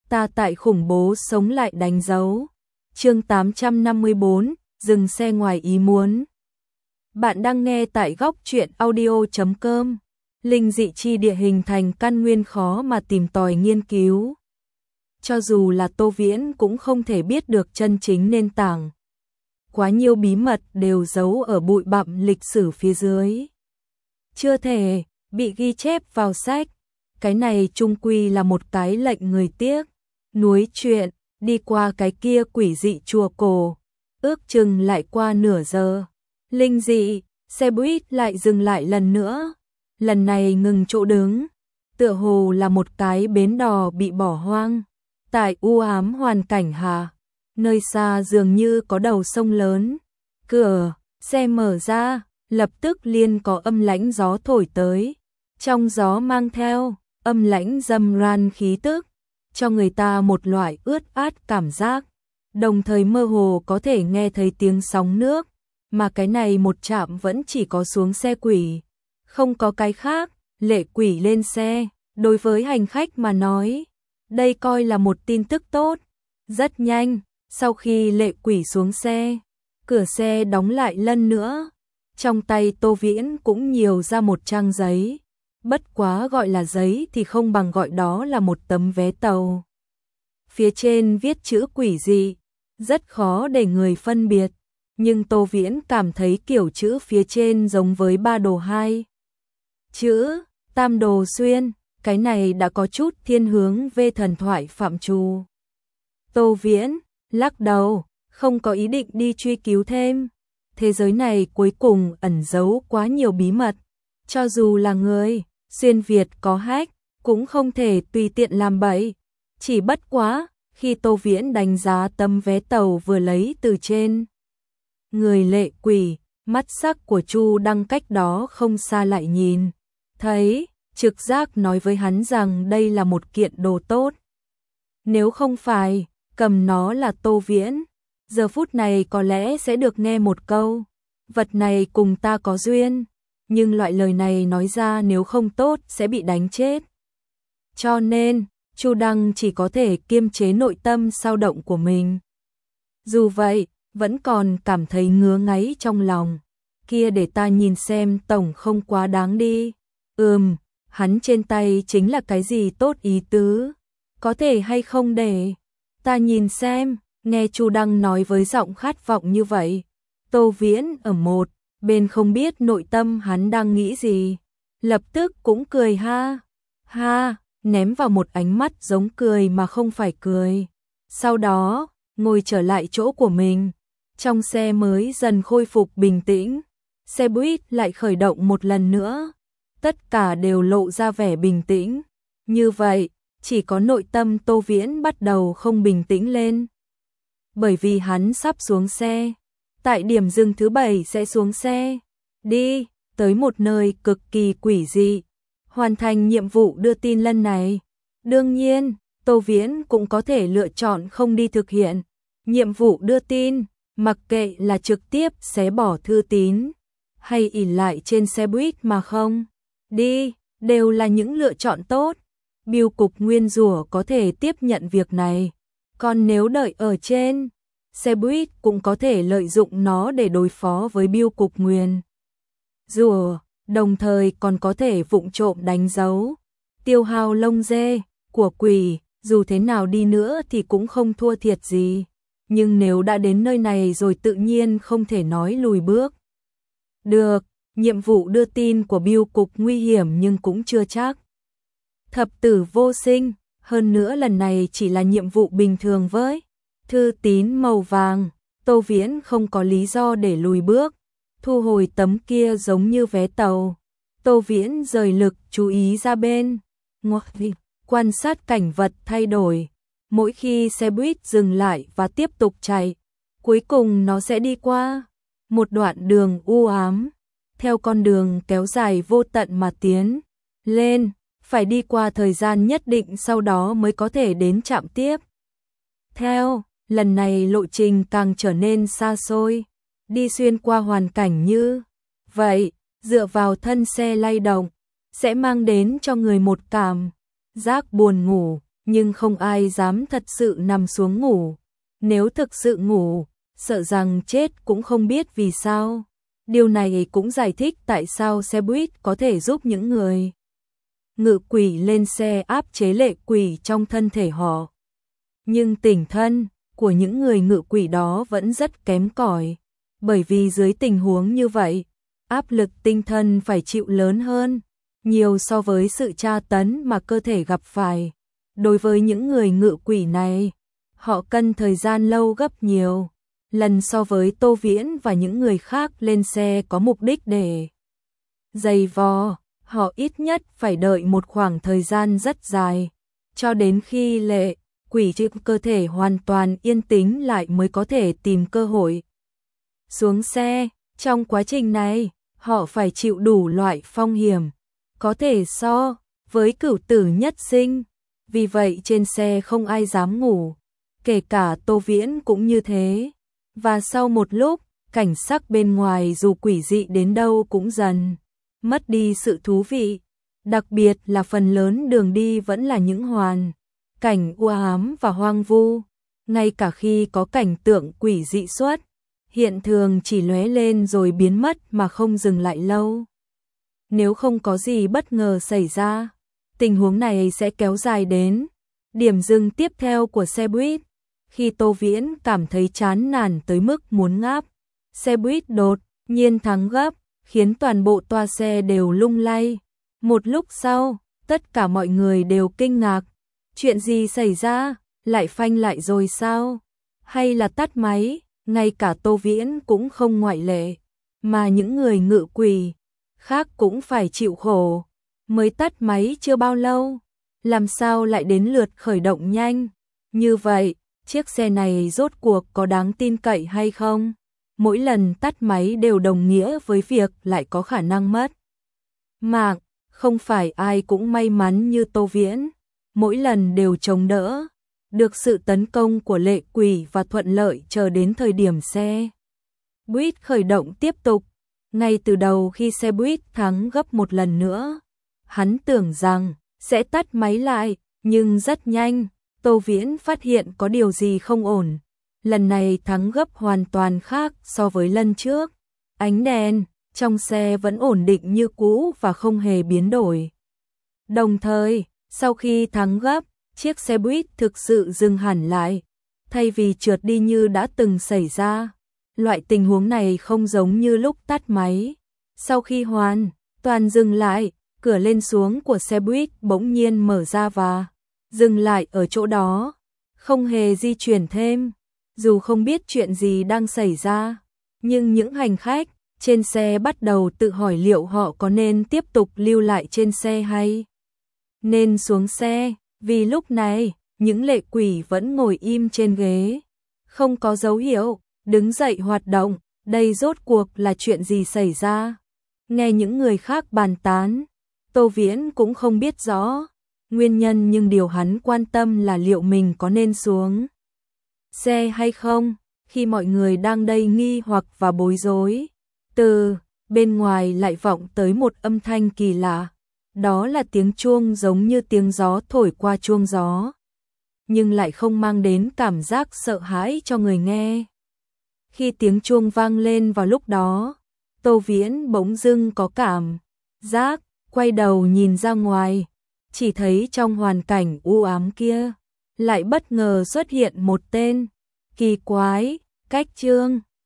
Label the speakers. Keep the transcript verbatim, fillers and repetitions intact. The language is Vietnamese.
Speaker 1: Ta tại khủng bố sống lại đánh dấu. Chương tám trăm năm mươi bốn, dừng xe ngoài ý muốn. Bạn đang nghe tại góc truyện audio chấm com. Linh dị chi địa hình thành căn nguyên khó mà tìm tòi nghiên cứu. Cho dù là Tô Viễn cũng không thể biết được chân chính nền tảng. Quá nhiều bí mật đều giấu ở bụi bặm lịch sử phía dưới. Chưa thể bị ghi chép vào sách. Cái này chung quy là một cái lệnh người tiếc. Núi chuyện, đi qua cái kia quỷ dị chùa cổ. Ước chừng lại qua nửa giờ. Linh dị, xe buýt lại dừng lại lần nữa. Lần này ngừng chỗ đứng. Tựa hồ là một cái bến đò bị bỏ hoang. Tại u ám hoàn cảnh hạ, nơi xa dường như có đầu sông lớn. Cửa xe mở ra, lập tức liền có âm lãnh gió thổi tới. Trong gió mang theo âm lãnh dâm ran khí tức, cho người ta một loại ướt át cảm giác. Đồng thời mơ hồ có thể nghe thấy tiếng sóng nước, mà cái này một trạm vẫn chỉ có xuống xe quỷ, không có cái khác. Lệ quỷ lên xe, đối với hành khách mà nói, đây coi là một tin tức tốt. Rất nhanh, sau khi lệ quỷ xuống xe, cửa xe đóng lại lần nữa. Trong tay Tô Viễn cũng nhiều ra một trang giấy. Bất quá gọi là giấy thì không bằng gọi đó là một tấm vé tàu. Phía trên viết chữ quỷ dị, rất khó để người phân biệt. Nhưng Tô Viễn cảm thấy kiểu chữ phía trên giống với ba đồ hai. Chữ Tam Đồ Xuyên, cái này đã có chút thiên hướng về thần thoại phạm trù. Tô Viễn lắc đầu, không có ý định đi truy cứu thêm. Thế giới này cuối cùng ẩn giấu quá nhiều bí mật. Cho dù là người xuyên Việt có hack, cũng không thể tùy tiện làm bậy. Chỉ bất quá, khi Tô Viễn đánh giá tấm vé tàu vừa lấy từ trên người lệ quỷ, mắt sắc của Chu Đăng cách đó không xa lại nhìn thấy, trực giác nói với hắn rằng đây là một kiện đồ tốt. Nếu không phải cầm nó là Tô Viễn, giờ phút này có lẽ sẽ được nghe một câu, vật này cùng ta có duyên. Nhưng loại lời này nói ra nếu không tốt sẽ bị đánh chết. Cho nên, Chu Đăng chỉ có thể kiềm chế nội tâm xao động của mình. Dù vậy, vẫn còn cảm thấy ngứa ngáy trong lòng. Kia để ta nhìn xem tổng không quá đáng đi. Ừm, hắn trên tay chính là cái gì tốt ý tứ. Có thể hay không để ta nhìn xem. Nghe Chu Đăng nói với giọng khát vọng như vậy, Tô Viễn ở một bên không biết nội tâm hắn đang nghĩ gì, lập tức cũng cười ha ha, ném vào một ánh mắt giống cười mà không phải cười. Sau đó, ngồi trở lại chỗ của mình. Trong xe mới dần khôi phục bình tĩnh, xe buýt lại khởi động một lần nữa. Tất cả đều lộ ra vẻ bình tĩnh. Như vậy, chỉ có nội tâm Tô Viễn bắt đầu không bình tĩnh lên. Bởi vì hắn sắp xuống xe. Tại điểm dừng thứ bảy sẽ xuống xe. Đi, tới một nơi cực kỳ quỷ dị. Hoàn thành nhiệm vụ đưa tin lần này. Đương nhiên, Tô Viễn cũng có thể lựa chọn không đi thực hiện nhiệm vụ đưa tin, mặc kệ là trực tiếp xé bỏ thư tín, hay ỷ lại trên xe buýt mà không đi, đều là những lựa chọn tốt. Bưu cục Nguyên Rủa có thể tiếp nhận việc này. Còn nếu đợi ở trên xe buýt cũng có thể lợi dụng nó để đối phó với bưu cục Nguyên Rủa, đồng thời còn có thể vụng trộm đánh dấu, tiêu hao lông dê của quỷ. Dù thế nào đi nữa thì cũng không thua thiệt gì. Nhưng nếu đã đến nơi này rồi tự nhiên không thể nói lùi bước. Được, nhiệm vụ đưa tin của bưu cục nguy hiểm nhưng cũng chưa chắc thập tử vô sinh. Hơn nữa lần này chỉ là nhiệm vụ bình thường với thư tín màu vàng. Tô Viễn không có lý do để lùi bước. Thu hồi tấm kia giống như vé tàu. Tô Viễn rời lực chú ý ra bên ngoài, quan sát cảnh vật thay đổi. Mỗi khi xe buýt dừng lại và tiếp tục chạy, cuối cùng nó sẽ đi qua một đoạn đường u ám. Theo con đường kéo dài vô tận mà tiến lên, phải đi qua thời gian nhất định sau đó mới có thể đến trạm tiếp theo. Lần này lộ trình càng trở nên xa xôi, đi xuyên qua hoàn cảnh như vậy, dựa vào thân xe lay động, sẽ mang đến cho người một cảm giác buồn ngủ. nhưng không ai dám thật sự nằm xuống ngủ. Nếu thực sự ngủ, sợ rằng chết cũng không biết vì sao. Điều này cũng giải thích tại sao xe buýt có thể giúp những người ngự quỷ lên xe áp chế lệ quỷ trong thân thể họ. Nhưng tỉnh thân của những người ngự quỷ đó vẫn rất kém cỏi, bởi vì dưới tình huống như vậy, áp lực tinh thần phải chịu lớn hơn nhiều so với sự tra tấn mà cơ thể gặp phải. Đối với những người ngự quỷ này, họ cần thời gian lâu gấp nhiều lần so với Tô Viễn và những người khác lên xe có mục đích để giày vò. Họ ít nhất phải đợi một khoảng thời gian rất dài, cho đến khi lệ quỷ trong cơ thể hoàn toàn yên tĩnh lại mới có thể tìm cơ hội xuống xe. Trong quá trình này, họ phải chịu đủ loại phong hiểm, có thể so với cửu tử nhất sinh. Vì vậy trên xe không ai dám ngủ, kể cả Tô Viễn cũng như thế. Và sau một lúc, cảnh sắc bên ngoài dù quỷ dị đến đâu cũng dần mất đi sự thú vị. Đặc biệt là phần lớn đường đi vẫn là những hoàn cảnh u ám và hoang vu. Ngay cả khi có cảnh tượng quỷ dị xuất hiện thường chỉ lóe lên rồi biến mất mà không dừng lại lâu. Nếu không có gì bất ngờ xảy ra, tình huống này sẽ kéo dài đến điểm dừng tiếp theo của xe buýt. Khi Tô Viễn cảm thấy chán nản tới mức muốn ngáp, xe buýt đột nhiên thắng gấp, khiến toàn bộ toa xe đều lung lay. Một lúc sau, tất cả mọi người đều kinh ngạc. Chuyện gì xảy ra? Lại phanh lại rồi sao? Hay là tắt máy? Ngay cả Tô Viễn cũng không ngoại lệ. Mà những người ngự quỷ khác cũng phải chịu khổ. Mới tắt máy chưa bao lâu, làm sao lại đến lượt khởi động nhanh? Như vậy, chiếc xe này rốt cuộc có đáng tin cậy hay không? Mỗi lần tắt máy đều đồng nghĩa với việc lại có khả năng mất mạng. Không phải ai cũng may mắn như Tô Viễn, mỗi lần đều chống đỡ được sự tấn công của lệ quỷ và thuận lợi chờ đến thời điểm xe buýt khởi động tiếp tục. Ngay từ đầu khi xe buýt thắng gấp một lần nữa, hắn tưởng rằng sẽ tắt máy lại, nhưng rất nhanh, Tô Viễn phát hiện có điều gì không ổn. Lần này thắng gấp hoàn toàn khác so với lần trước. Ánh đèn trong xe vẫn ổn định như cũ và không hề biến đổi. Đồng thời, sau khi thắng gấp, chiếc xe buýt thực sự dừng hẳn lại, thay vì trượt đi như đã từng xảy ra. Loại tình huống này không giống như lúc tắt máy. Sau khi hoàn toàn dừng lại, cửa lên xuống của xe buýt bỗng nhiên mở ra và dừng lại ở chỗ đó, không hề di chuyển thêm. Dù không biết chuyện gì đang xảy ra, nhưng những hành khách trên xe bắt đầu tự hỏi liệu họ có nên tiếp tục lưu lại trên xe hay nên xuống xe. Vì lúc này, những lệ quỷ vẫn ngồi im trên ghế, không có dấu hiệu đứng dậy hoạt động. Đây rốt cuộc là chuyện gì xảy ra? Nghe những người khác bàn tán, Tô Viễn cũng không biết rõ nguyên nhân, nhưng điều hắn quan tâm là liệu mình có nên xuống xe hay không. Khi mọi người đang đầy nghi hoặc và bối rối, từ bên ngoài lại vọng tới một âm thanh kỳ lạ. Đó là tiếng chuông giống như tiếng gió thổi qua chuông gió, nhưng lại không mang đến cảm giác sợ hãi cho người nghe. Khi tiếng chuông vang lên vào lúc đó, Tô Viễn bỗng dưng có cảm giác quay đầu nhìn ra ngoài, chỉ thấy trong hoàn cảnh u ám kia lại bất ngờ xuất hiện một tên kỳ quái, Cách Trương.